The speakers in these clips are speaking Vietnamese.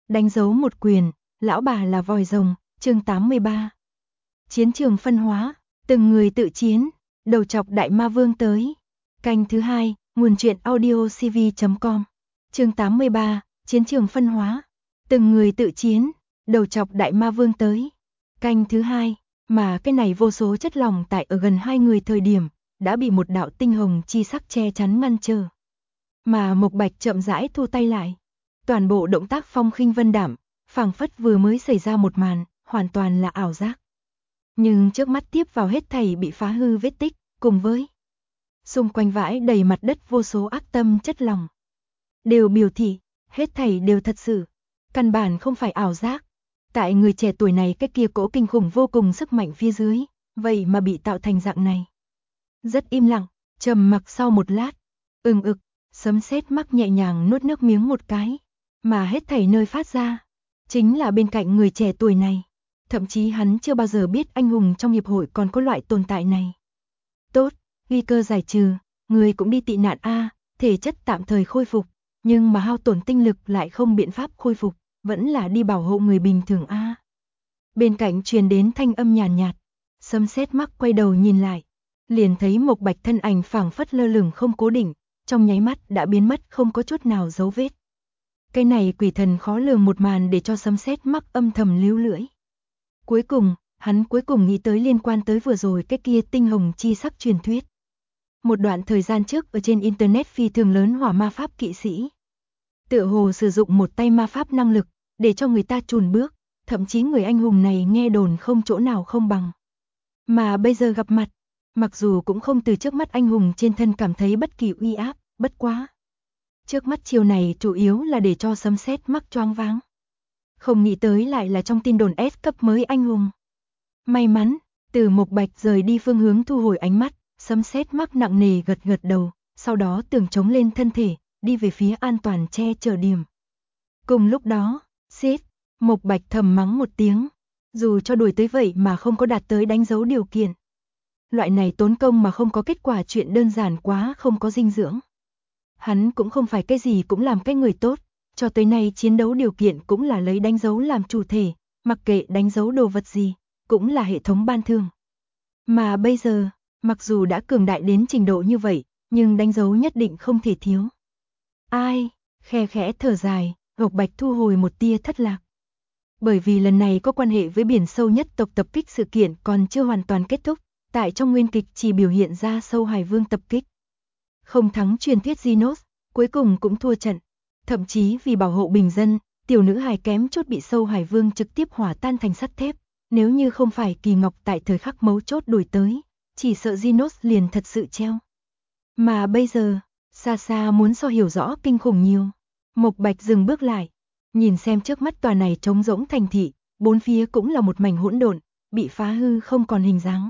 Đánh dấu một quyền, lão bà là vòi rồng, chương 83. Chiến trường phân hóa, từng người tự chiến, đầu chọc đại ma vương tới. Canh thứ 2, nguồn truyện audiocv.com. Chương 83, chiến trường phân hóa, từng người tự chiến, đầu chọc đại ma vương tới. Canh thứ 2, mà cái này vô số chất lỏng tại ở gần hai người thời điểm, đã bị một đạo tinh hồng chi sắc che chắn ngăn trở. Mà Mộc Bạch chậm rãi thu tay lại. Toàn bộ động tác phong khinh vân đạm, phảng phất vừa mới xảy ra một màn, hoàn toàn là ảo giác. Nhưng trước mắt tiếp vào hết thảy bị phá hư vết tích, cùng với xung quanh vãi đầy mặt đất vô số ác tâm chất lỏng. Đều biểu thị, hết thảy đều thật sự, căn bản không phải ảo giác. Tại người trẻ tuổi này cái kia cỗ kinh khủng vô cùng sức mạnh phía dưới, vậy mà bị tạo thành dạng này. Rất im lặng, trầm mặc sau một lát, ực, sấm sét mắc nhẹ nhàng nuốt nước miếng một cái, mà hết thảy nơi phát ra, chính là bên cạnh người trẻ tuổi này. Thậm chí hắn chưa bao giờ biết anh hùng trong hiệp hội còn có loại tồn tại này. Tốt, nguy cơ giải trừ, người cũng đi tị nạn a, thể chất tạm thời khôi phục, nhưng mà hao tổn tinh lực lại không biện pháp khôi phục, vẫn là đi bảo hộ người bình thường a. Bên cạnh truyền đến thanh âm nhàn nhạt, sấm sét mắc quay đầu nhìn lại, liền thấy Mộc Bạch thân ảnh phảng phất lơ lửng không cố định, trong nháy mắt đã biến mất không có chút nào dấu vết. Cái này quỷ thần khó lường một màn để cho sấm sét mắc âm thầm líu lưỡi. Cuối cùng, hắn nghĩ tới liên quan tới vừa rồi cái kia tinh hồng chi sắc truyền thuyết. Một đoạn thời gian trước ở trên internet phi thường lớn hỏa ma pháp kỵ sĩ. Tựa hồ sử dụng một tay ma pháp năng lực, để cho người ta chùn bước, thậm chí người anh hùng này nghe đồn không chỗ nào không bằng. Mà bây giờ gặp mặt, mặc dù cũng không từ trước mắt anh hùng trên thân cảm thấy bất kỳ uy áp, bất quá. Trước mắt chiều này chủ yếu là để cho sấm sét mắc choáng váng. Không nghĩ tới lại là trong tin đồn S cấp mới anh hùng. May mắn, từ Mộc Bạch rời đi phương hướng thu hồi ánh mắt, sấm sét mắc nặng nề gật đầu, sau đó tường chống lên thân thể, đi về phía an toàn che chở điểm. Cùng lúc đó, xít, Mộc Bạch thầm mắng một tiếng, dù cho đuổi tới vậy mà không có đạt tới đánh dấu điều kiện. Loại này tốn công mà không có kết quả chuyện đơn giản quá không có dinh dưỡng. Hắn cũng không phải cái gì cũng làm cái người tốt, cho tới nay chiến đấu điều kiện cũng là lấy đánh dấu làm chủ thể, mặc kệ đánh dấu đồ vật gì, cũng là hệ thống ban thưởng. Mà bây giờ, mặc dù đã cường đại đến trình độ như vậy, nhưng đánh dấu nhất định không thể thiếu. Ai, khe khẽ thở dài, Mộc Bạch thu hồi một tia thất lạc. Bởi vì lần này có quan hệ với biển sâu nhất tộc tập kích sự kiện còn chưa hoàn toàn kết thúc, tại trong nguyên kịch chỉ biểu hiện ra sâu hải vương tập kích. Không thắng truyền thuyết Genos, cuối cùng cũng thua trận. Thậm chí vì bảo hộ bình dân, tiểu nữ hài kém chút bị sâu hải vương trực tiếp hỏa tan thành sắt thép. Nếu như không phải Kỳ Ngọc tại thời khắc mấu chốt đuổi tới, chỉ sợ Genos liền thật sự treo. Mà bây giờ, xa xa muốn so hiểu rõ kinh khủng nhiều. Mộc Bạch dừng bước lại, nhìn xem trước mắt tòa này trống rỗng thành thị, bốn phía cũng là một mảnh hỗn độn, bị phá hư không còn hình dáng.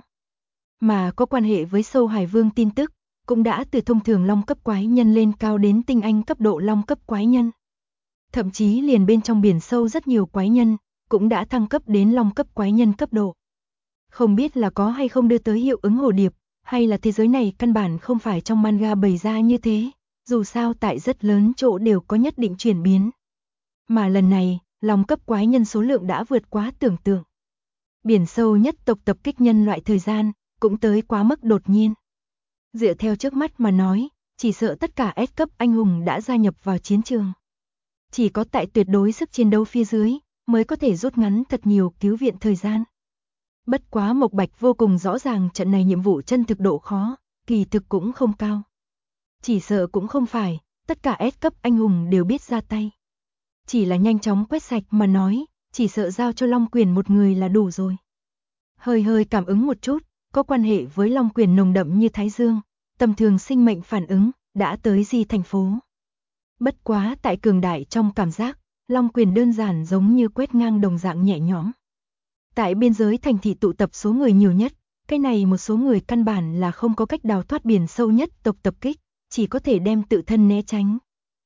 Mà có quan hệ với sâu hải vương tin tức, cũng đã từ thông thường long cấp quái nhân lên cao đến tinh anh cấp độ long cấp quái nhân. Thậm chí liền bên trong biển sâu rất nhiều quái nhân, cũng đã thăng cấp đến long cấp quái nhân cấp độ. Không biết là có hay không đưa tới hiệu ứng hồ điệp, hay là thế giới này căn bản không phải trong manga bày ra như thế, dù sao tại rất lớn chỗ đều có nhất định chuyển biến. Mà lần này, long cấp quái nhân số lượng đã vượt quá tưởng tượng. Biển sâu nhất tộc tập kích nhân loại thời gian, cũng tới quá mức đột nhiên. Dựa theo trước mắt mà nói, chỉ sợ tất cả S cấp anh hùng đã gia nhập vào chiến trường. Chỉ có tại tuyệt đối sức chiến đấu phía dưới, mới có thể rút ngắn thật nhiều cứu viện thời gian. Bất quá Mộc Bạch vô cùng rõ ràng trận này nhiệm vụ chân thực độ khó, kỳ thực cũng không cao. Chỉ sợ cũng không phải, tất cả S cấp anh hùng đều biết ra tay. Chỉ là nhanh chóng quét sạch mà nói, chỉ sợ giao cho Long Quyền một người là đủ rồi. Hơi cảm ứng một chút, có quan hệ với Long Quyền nồng đậm như Thái Dương, tầm thường sinh mệnh phản ứng, đã tới Di thành phố. Bất quá tại cường đại trong cảm giác, Long Quyền đơn giản giống như quét ngang đồng dạng nhẹ nhõm. Tại biên giới thành thị tụ tập số người nhiều nhất, cái này một số người căn bản là không có cách đào thoát biển sâu nhất tộc tập kích, chỉ có thể đem tự thân né tránh.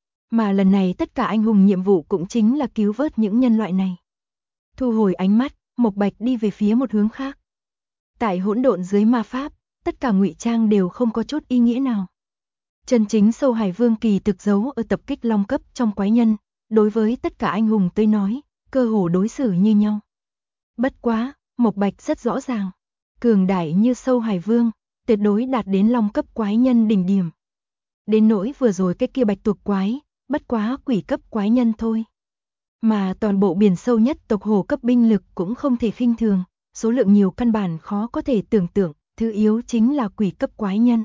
Mà lần này tất cả anh hùng nhiệm vụ cũng chính là cứu vớt những nhân loại này. Thu hồi ánh mắt, Mộc Bạch đi về phía một hướng khác. Tại hỗn độn dưới ma pháp, tất cả ngụy trang đều không có chút ý nghĩa nào. Chân chính sâu hải vương kỳ thực giấu ở tập kích long cấp trong quái nhân, đối với tất cả anh hùng tới nói, cơ hồ đối xử như nhau. Bất quá, Mộc Bạch rất rõ ràng, cường đại như Sâu Hải Vương, tuyệt đối đạt đến long cấp quái nhân đỉnh điểm. Đến nỗi vừa rồi cái kia bạch tuộc quái, bất quá quỷ cấp quái nhân thôi. Mà toàn bộ biển sâu nhất tộc hồ cấp binh lực cũng không thể khinh thường, số lượng nhiều căn bản khó có thể tưởng tượng, thứ yếu chính là quỷ cấp quái nhân.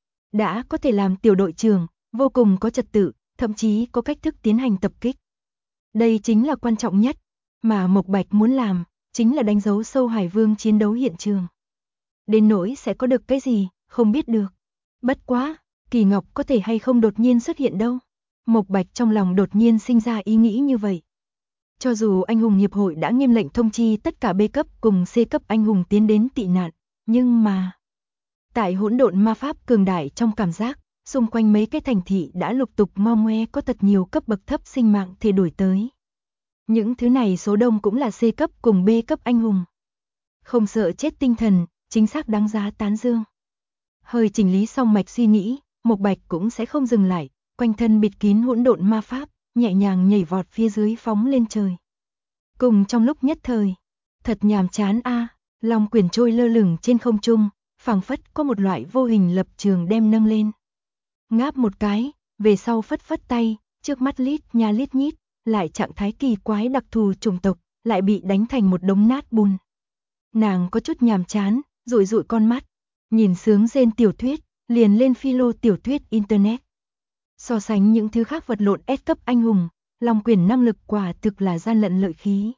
Đã có thể làm tiểu đội trưởng, vô cùng có trật tự, thậm chí có cách thức tiến hành tập kích. Đây chính là quan trọng nhất, mà Mộc Bạch muốn làm, chính là đánh dấu Sâu Hải Vương chiến đấu hiện trường. Đến nỗi sẽ có được cái gì, không biết được. Bất quá, Kỳ Ngọc có thể hay không đột nhiên xuất hiện đâu. Mộc Bạch trong lòng đột nhiên sinh ra ý nghĩ như vậy. Cho dù anh hùng hiệp hội đã nghiêm lệnh thông chi tất cả B cấp cùng C cấp anh hùng tiến đến tị nạn, nhưng mà tại hỗn độn ma pháp cường đại trong cảm giác, xung quanh mấy cái thành thị đã lục tục mo ngoe có thật nhiều cấp bậc thấp sinh mạng thể đuổi tới. Những thứ này số đông cũng là C cấp cùng B cấp anh hùng. Không sợ chết tinh thần, chính xác đáng giá tán dương. Hơi chỉnh lý xong mạch suy nghĩ, Mộc Bạch cũng sẽ không dừng lại, quanh thân bịt kín hỗn độn ma pháp, nhẹ nhàng nhảy vọt phía dưới phóng lên trời. Cùng trong lúc nhất thời, thật nhàm chán a, long quyển trôi lơ lửng trên không trung, phảng phất có một loại vô hình lập trường đem nâng lên. Ngáp một cái, về sau phất phất tay, trước mắt lít nha lít nhít, lại trạng thái kỳ quái đặc thù chủng tộc, lại bị đánh thành một đống nát bùn. Nàng có chút nhàm chán, dụi dụi con mắt, nhìn sướng rên tiểu thuyết, liền lên philo tiểu thuyết internet. So sánh những thứ khác vật lộn S cấp anh hùng, long quyền năng lực quả thực là gian lận lợi khí.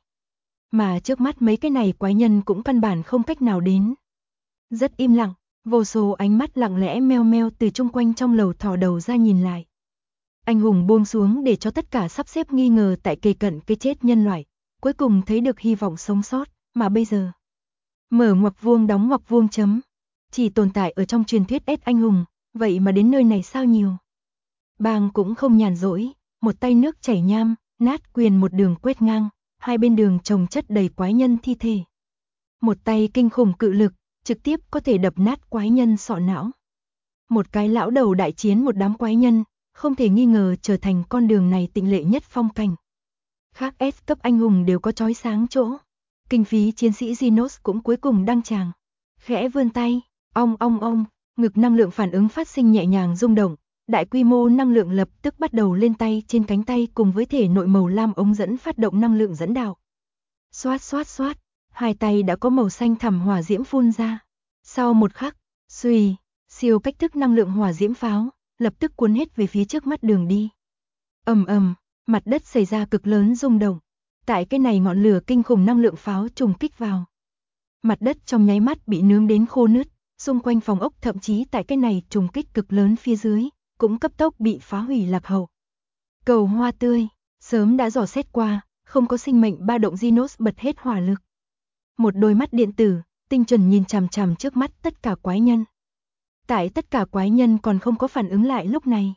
Mà trước mắt mấy cái này quái nhân cũng căn bản không cách nào đến. Rất im lặng, vô số ánh mắt lặng lẽ meo meo từ chung quanh trong lầu thò đầu ra nhìn lại. Anh hùng buông xuống để cho tất cả sắp xếp nghi ngờ tại kề cận cái chết nhân loại, cuối cùng thấy được hy vọng sống sót, mà bây giờ mở ngoặc vuông đóng ngoặc vuông chấm, chỉ tồn tại ở trong truyền thuyết S anh hùng, vậy mà đến nơi này sao nhiều. Bang cũng không nhàn rỗi, một tay nước chảy nham, nát quyền một đường quét ngang, hai bên đường chồng chất đầy quái nhân thi thể. Một tay kinh khủng cự lực, trực tiếp có thể đập nát quái nhân sọ não. Một cái lão đầu đại chiến một đám quái nhân, không thể nghi ngờ trở thành con đường này tịnh lệ nhất phong cảnh. Khác S cấp anh hùng đều có chói sáng chỗ. Kinh phí chiến sĩ Genos cũng cuối cùng đăng tràng. Khẽ vươn tay, ong, ngực năng lượng phản ứng phát sinh nhẹ nhàng rung động. Đại quy mô năng lượng lập tức bắt đầu lên tay trên cánh tay cùng với thể nội màu lam ống dẫn phát động năng lượng dẫn đạo. Xoát, hai tay đã có màu xanh thẳm hỏa diễm phun ra. Sau một khắc, xuy, siêu cách thức năng lượng hỏa diễm pháo, lập tức cuốn hết về phía trước mắt đường đi. Ầm, mặt đất xảy ra cực lớn rung động. Tại cái này ngọn lửa kinh khủng năng lượng pháo trùng kích vào. Mặt đất trong nháy mắt bị nướng đến khô nứt, xung quanh phòng ốc thậm chí tại cái này trùng kích cực lớn phía dưới, cũng cấp tốc bị phá hủy lạc hậu. Cầu hoa tươi, sớm đã dò xét qua, không có sinh mệnh ba động Genos bật hết hỏa lực. Một đôi mắt điện tử, tinh chuẩn nhìn chằm chằm trước mắt tất cả quái nhân. Tại tất cả quái nhân còn không có phản ứng lại lúc này,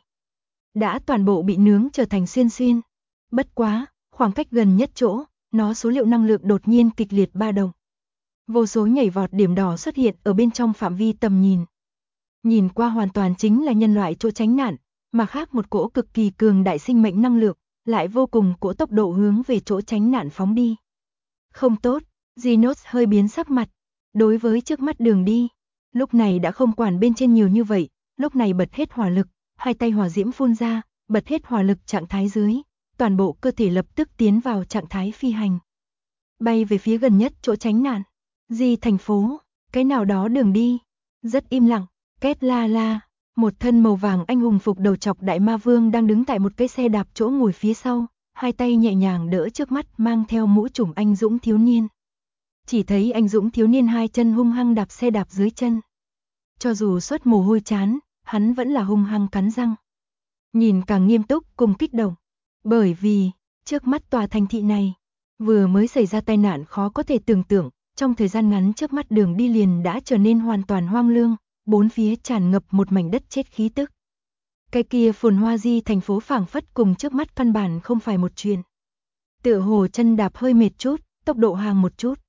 đã toàn bộ bị nướng trở thành xuyên. Bất quá, khoảng cách gần nhất chỗ, nó số liệu năng lượng đột nhiên kịch liệt ba động. Vô số nhảy vọt điểm đỏ xuất hiện ở bên trong phạm vi tầm nhìn. Nhìn qua hoàn toàn chính là nhân loại chỗ tránh nạn, mà khác một cỗ cực kỳ cường đại sinh mệnh năng lượng, lại vô cùng cỗ tốc độ hướng về chỗ tránh nạn phóng đi. Không tốt, Genos hơi biến sắc mặt, đối với trước mắt đường đi, lúc này đã không quản bên trên nhiều như vậy, lúc này bật hết hỏa lực, hai tay hỏa diễm phun ra, bật hết hỏa lực trạng thái dưới, toàn bộ cơ thể lập tức tiến vào trạng thái phi hành. Bay về phía gần nhất chỗ tránh nạn, thành phố, cái nào đó đường đi, rất im lặng, két la, một thân màu vàng anh hùng phục đầu chọc đại ma vương đang đứng tại một cái xe đạp chỗ ngồi phía sau, hai tay nhẹ nhàng đỡ trước mắt mang theo mũ trùm anh dũng thiếu niên. Chỉ thấy anh dũng thiếu niên hai chân hung hăng đạp xe đạp dưới chân. Cho dù xuất mồ hôi chán, hắn vẫn là hung hăng cắn răng. Nhìn càng nghiêm túc cùng kích động, bởi vì, trước mắt tòa thành thị này, vừa mới xảy ra tai nạn khó có thể tưởng tượng, trong thời gian ngắn trước mắt đường đi liền đã trở nên hoàn toàn hoang lương, bốn phía tràn ngập một mảnh đất chết khí tức. Cái kia phồn hoa thành phố phảng phất cùng trước mắt căn bản không phải một chuyện. Tựa hồ chân đạp hơi mệt chút, tốc độ hàng một chút.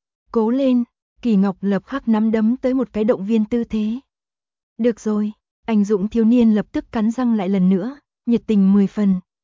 Cố lên, Kỳ Ngọc lập khắc nắm đấm tới một cái động viên tư thế. Được rồi, anh dũng thiếu niên lập tức cắn răng lại lần nữa, nhiệt tình 10 phần,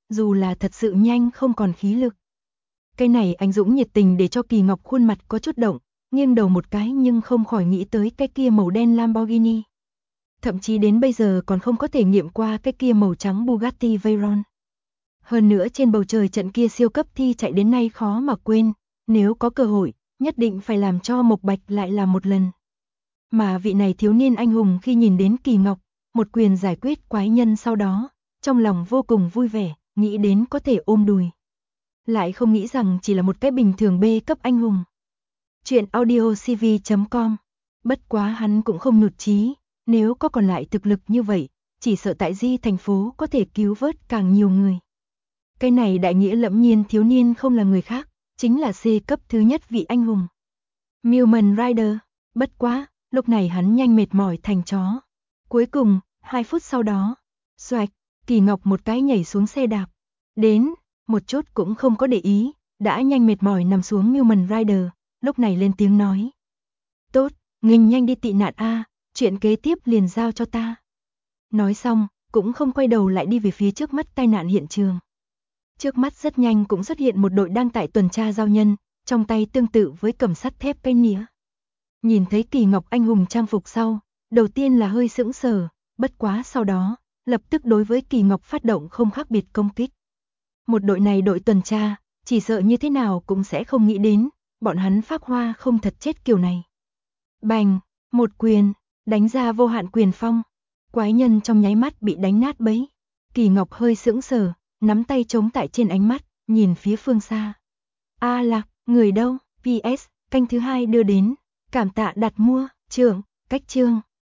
dù là thật sự nhanh không còn khí lực. Cái này anh dũng nhiệt tình để cho Kỳ Ngọc khuôn mặt có chút động, nghiêng đầu một cái nhưng không khỏi nghĩ tới cái kia màu đen Lamborghini. Thậm chí đến bây giờ còn không có thể nghiệm qua cái kia màu trắng Bugatti Veyron. Hơn nữa trên bầu trời trận kia siêu cấp thi chạy đến nay khó mà quên, nếu có cơ hội, nhất định phải làm cho Mộc Bạch lại làm một lần. Mà vị này thiếu niên anh hùng khi nhìn đến Kỳ Ngọc, một quyền giải quyết quái nhân sau đó, trong lòng vô cùng vui vẻ, nghĩ đến có thể ôm đùi. Lại không nghĩ rằng chỉ là một cái bình thường B cấp anh hùng. Chuyện audiocv.com. Bất quá hắn cũng không nhụt chí, nếu có còn lại thực lực như vậy, chỉ sợ tại Di thành phố có thể cứu vớt càng nhiều người. Cái này đại nghĩa lẫm nhiên thiếu niên không là người khác, chính là C cấp thứ nhất vị anh hùng. Newman Rider. Bất quá, lúc này hắn nhanh mệt mỏi thành chó. Cuối cùng, 2 phút sau đó, xoạch, Kỳ Ngọc một cái nhảy xuống xe đạp. Đến, một chút cũng không có để ý, đã nhanh mệt mỏi nằm xuống Newman Rider, lúc này lên tiếng nói. Tốt, nghênh nhanh đi tị nạn a, chuyện kế tiếp liền giao cho ta. Nói xong, cũng không quay đầu lại đi về phía trước mắt tai nạn hiện trường. Trước mắt rất nhanh cũng xuất hiện một đội đang tại tuần tra giao nhân, trong tay tương tự với cầm sắt thép cây nĩa. Nhìn thấy Kỳ Ngọc anh hùng trang phục sau, đầu tiên là hơi sững sờ, bất quá sau đó, lập tức đối với Kỳ Ngọc phát động không khác biệt công kích. Một đội này đội tuần tra, chỉ sợ như thế nào cũng sẽ không nghĩ đến, bọn hắn phác hoa không thật chết kiểu này. Bành, một quyền, đánh ra vô hạn quyền phong, quái nhân trong nháy mắt bị đánh nát bấy. Kỳ Ngọc hơi sững sờ, nắm tay chống tại trên ánh mắt, nhìn phía phương xa. A Lạc, người đâu? PS, canh thứ 2 đưa đến, cảm tạ đặt mua, trưởng, cách chương.